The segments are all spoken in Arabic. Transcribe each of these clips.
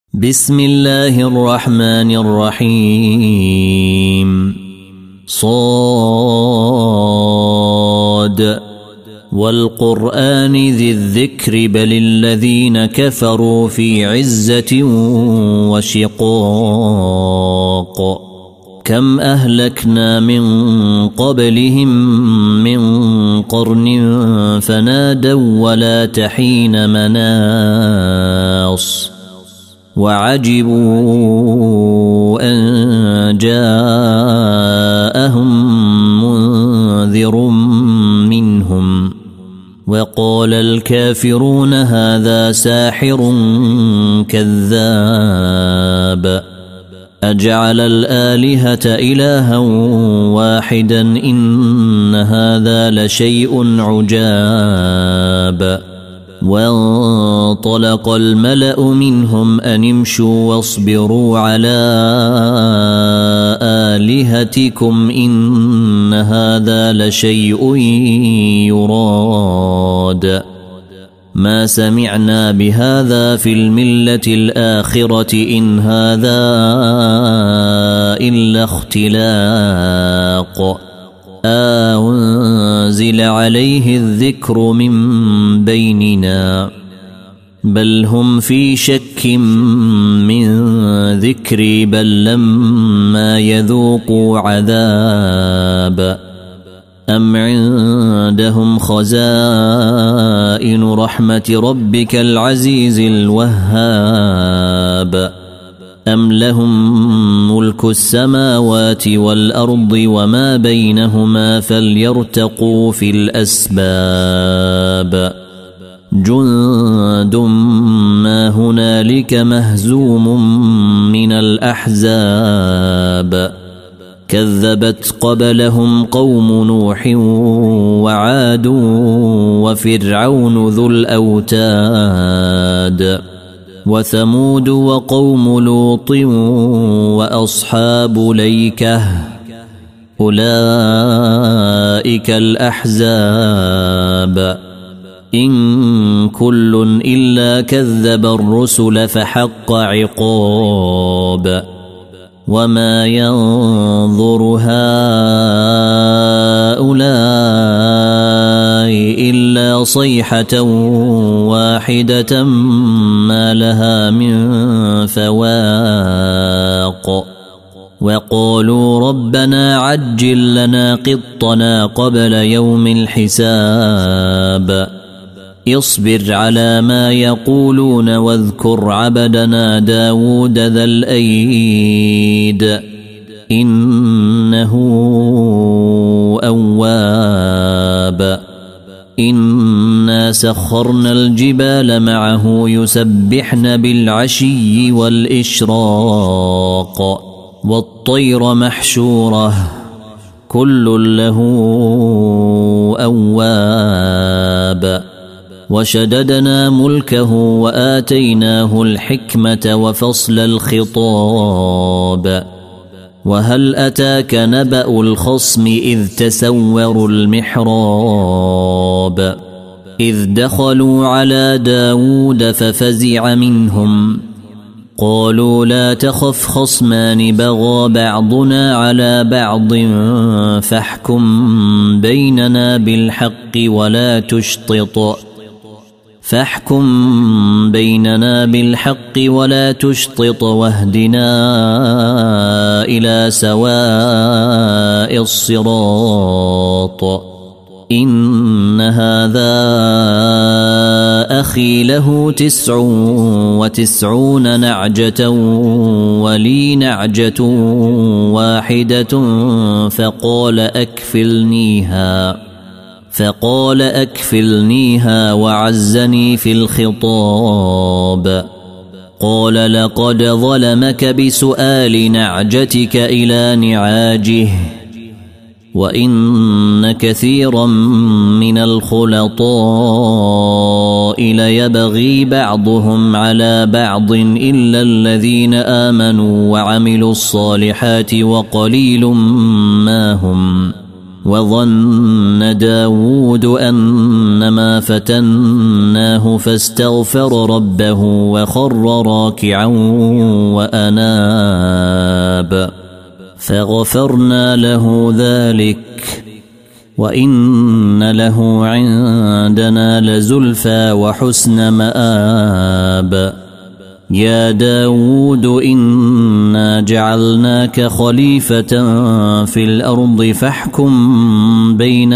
بسم الله الرحمن الرحيم صاد والقرآن ذي الذكر بل الذين كفروا في عزة وشقاق كم أهلكنا من قبلهم من قرن فنادوا ولا تحين مناص وعجبوا أن جاءهم منذر منهم وقال الكافرون هذا ساحر كذاب أجعل الآلهة إلها واحدا إن هذا لشيء عجاب وانطلق الملأ منهم أن امشوا واصبروا على آلهتكم إن هذا لشيء يراد ما سمعنا بهذا في الملة الآخرة إن هذا إلا اختلاق أنزل عليه الذكر من بيننا بل هم في شك من ذكري بل لما يذوقوا عذاب أم عندهم خزائن رحمة ربك العزيز الوهاب أم لهم ملك السماوات والأرض وما بينهما فليرتقوا في الأسباب جند ما هنالك مهزوم من الأحزاب كذبت قبلهم قوم نوح وعاد وفرعون ذو الأوتاد وثمود وقوم لوط وأصحاب ليكة أولئك الأحزاب إن كل إلا كذب الرسل فحق عقاب وما ينظر هؤلاء إلا صيحة واحدة ما لها من فواق وقالوا ربنا عجل لنا قطنا قبل يوم الحساب اصبر على ما يقولون واذكر عبدنا داود ذا الأيد إنه أواب إنا سخرنا الجبال معه يسبحن بالعشي والإشراق والطير محشورة كل له أواب وشددنا ملكه وآتيناه الحكمة وفصل الخطاب وهل أتاك نبأ الخصم إذ تسوروا المحراب إذ دخلوا على داود ففزع منهم قالوا لا تخف خصمان بغى بعضنا على بعض فاحكم بيننا بالحق ولا تشطط واهدنا إلى سواء الصراط إن هذا أخي له 99 نعجة ولي نعجة واحدة فقال أكفلنيها وعزني في الخطاب قال لقد ظلمك بسؤال نعجتك إلى نعاجه وإن كثيرا من الخلطاء ليبغي بعضهم على بعض إلا الذين آمنوا وعملوا الصالحات وقليل ما هم وظن داود أنما فتناه فاستغفر ربه وخر راكعا وأناب فغفرنا له ذلك وإن له عندنا لزلفى وحسن مآب يا داود إنا جعلناك خليفة في الأرض فاحكم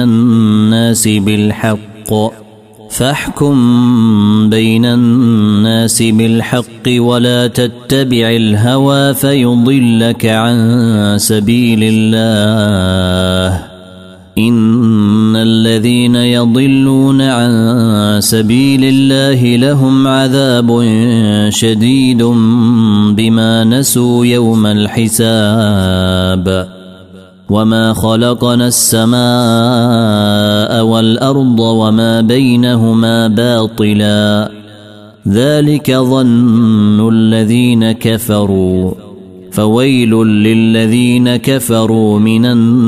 بين الناس بالحق ولا تتبع الهوى فيضلك عن سبيل الله إن الذين يضلون عن سبيل الله لهم عذاب شديد بما نسوا يوم الحساب وما خلقنا السماء والأرض وما بينهما باطلا ذلك ظن الذين كفروا فويل للذين كفروا من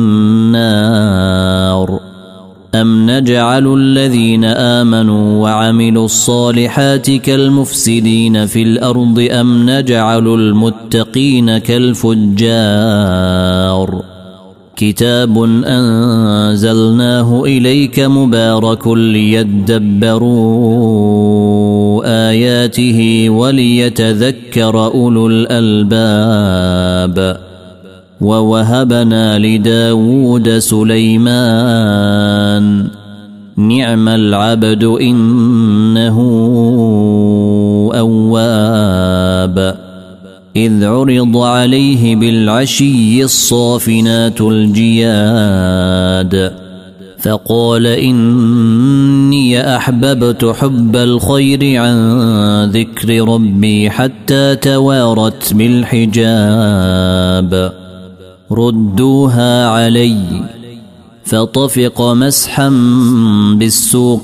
النار أم نجعل الذين آمنوا وعملوا الصالحات كالمفسدين في الأرض أم نجعل المتقين كالفجار كتاب أنزلناه إليك مبارك ليدبروا آياته وليتذكر أولو الألباب ووهبنا لداود سليمان نعم العبد إنه أواب إذ عرض عليه بالعشي الصافنات الجياد فقال إني أحببت حب الخير عن ذكر ربي حتى توارت بالحجاب ردوها علي فطفق مسحا بالسوق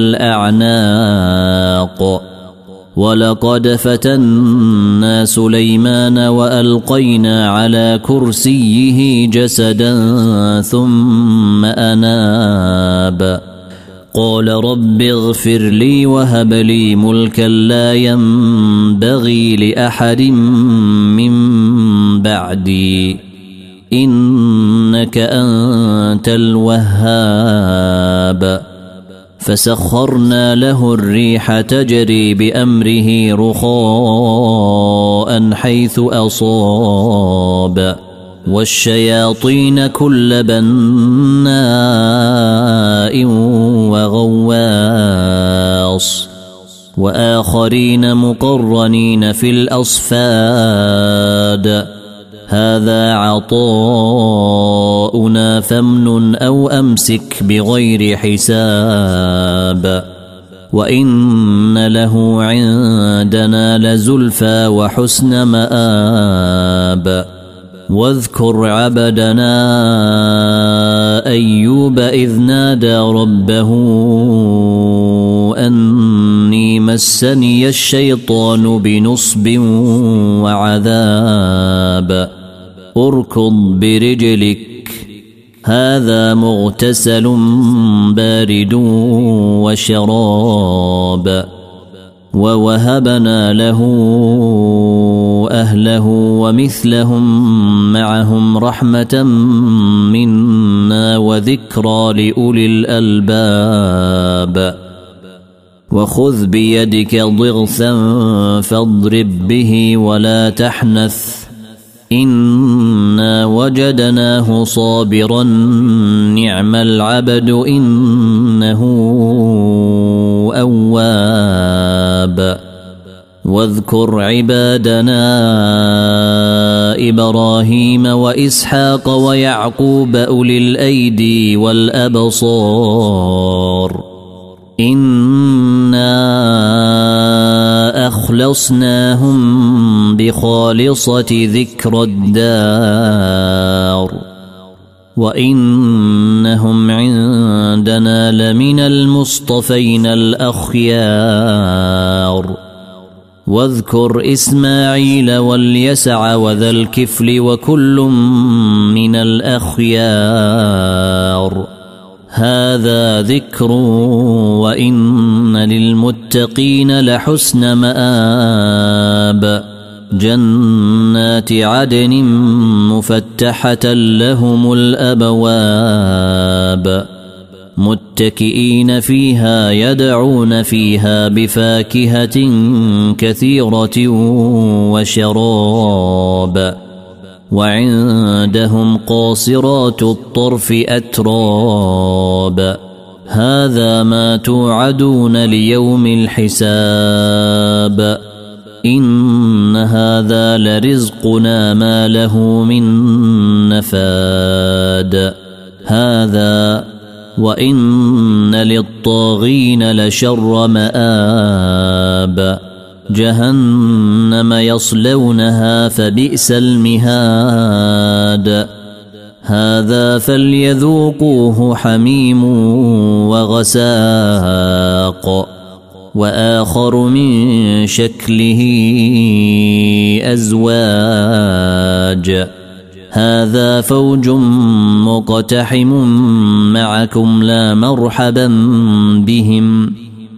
والأعناق ولقد فتنا سليمان وألقينا على كرسيه جسدا ثم أناب قال رب اغفر لي وهب لي ملكا لا ينبغي لأحد من بعدي إنك أنت الوهاب فسخرنا له الريح تجري بأمره رخاء حيث أصاب والشياطين كل بناء وغواص وآخرين مقرنين في الأصفاد هذا عطاؤنا فامنن أو أمسك بغير حساب وإن له عندنا لزلفى وحسن مآب واذكر عبدنا أيوب إذ نادى ربه أني مسني الشيطان بنصب وعذاب اركض برجلك هذا مغتسل بارد وشراب ووهبنا له أهله ومثلهم معهم رحمة منا وذكرى لأولي الألباب وخذ بيدك ضغثا فاضرب به ولا تحنث إنا وجدناه صابرا نعم العبد إنه أواب واذكر عبادنا إبراهيم وإسحاق ويعقوب أولي الأيدي والأبصار إنا أخلصناهم بخالصة ذكر الدار وإنهم عندنا لمن المصطفين الأخيار واذكر إسماعيل واليسع وذا الكفل وكل من الأخيار هذا ذكر وإن للمتقين لحسن مآب جنات عدن مفتحة لهم الأبواب متكئين فيها يدعون فيها بفاكهة كثيرة وشراب وعندهم قاصرات الطرف أتراب هذا ما توعدون ليوم الحساب إن هذا لرزقنا ما له من نفاد هذا وإن للطاغين لشر مآب جهنم يصلونها فبئس المهاد هذا فليذوقوه حميم وغساق وآخر من شكله أزواج هذا فوج مقتحم معكم لا مرحبا بهم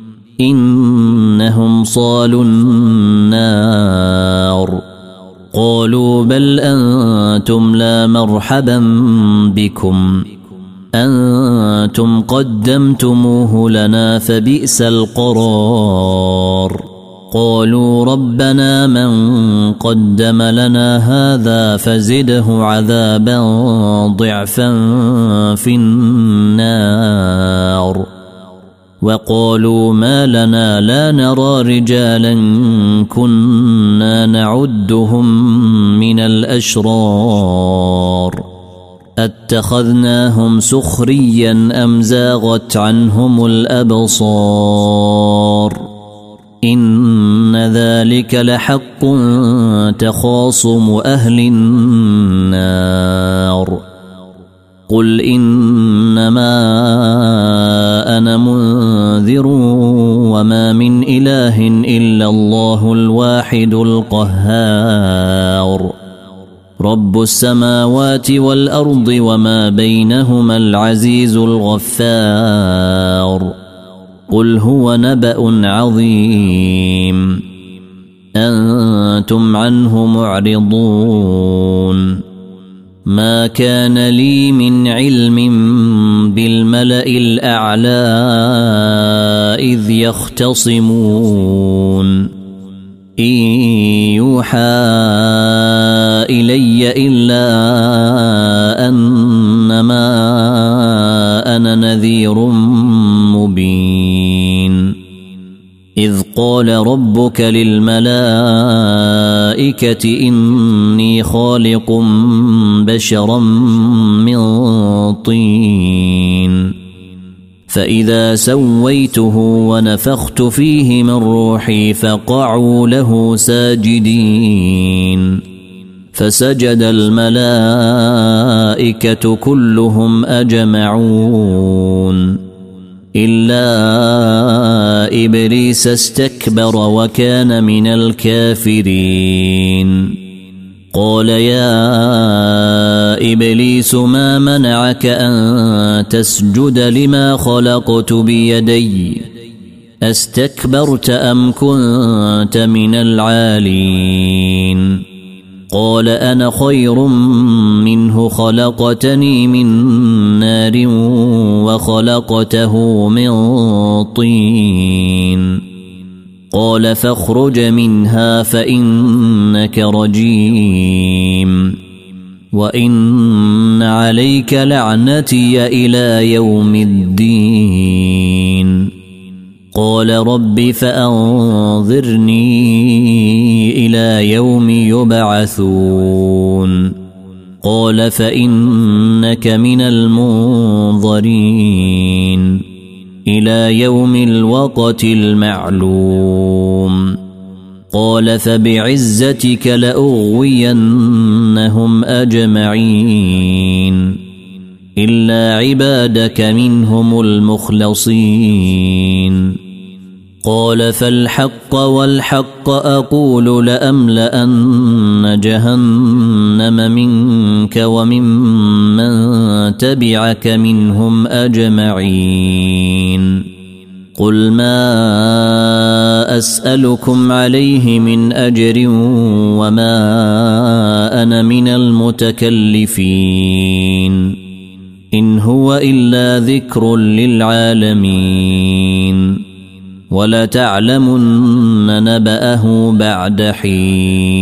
إنهم صالوا النار قالوا بل أنتم لا مرحبا بكم أنتم قدمتموه لنا فبئس القرار قالوا ربنا من قدم لنا هذا فزده عذابا ضعفا في النار وقالوا ما لنا لا نرى رجالا كنا نعدهم من الأشرار اتخذناهم سخريا أم زاغت عنهم الأبصار إن ذلك لحق تخاصم أهل النار قل إنما أنا منذر وما من إله إلا الله الواحد القهار رب السماوات والأرض وما بينهما العزيز الغفار قل هو نبأ عظيم أنتم عنه معرضون ما كان لي من علم بالملأ الأعلى إذ يختصمون إن يوحى إلي إلا أنما أنا نذير مبين إذ قال ربك للملائكة إني خالق بشرا من طين فإذا سويته ونفخت فيه من روحي فقعوا له ساجدين فسجد الملائكة كلهم أجمعون إلا إبليس استكبر وكان من الكافرين قال يا إبليس ما منعك أن تسجد لما خلقت بيدي أستكبرت أم كنت من العالين قال أنا خير منه خلقتني من نار وخلقته من طين قال فاخرج منها فإنك رجيم وإن عليك لعنتي إلى يوم الدين قال رب فأنظرني إلى يوم يبعثون قال فإنك من المنظرين إلى يوم الوقت المعلوم قال فبعزتك لأغوينهم أجمعين إلا عبادك منهم المخلصين قال فالحق والحق أقول لأملأن جهنم منك وممن تبعك منهم أجمعين قل ما أسألكم عليه من أجر وما أنا من المتكلفين إن هو إلا ذكر للعالمين ولتعلمن نبأه بعد حين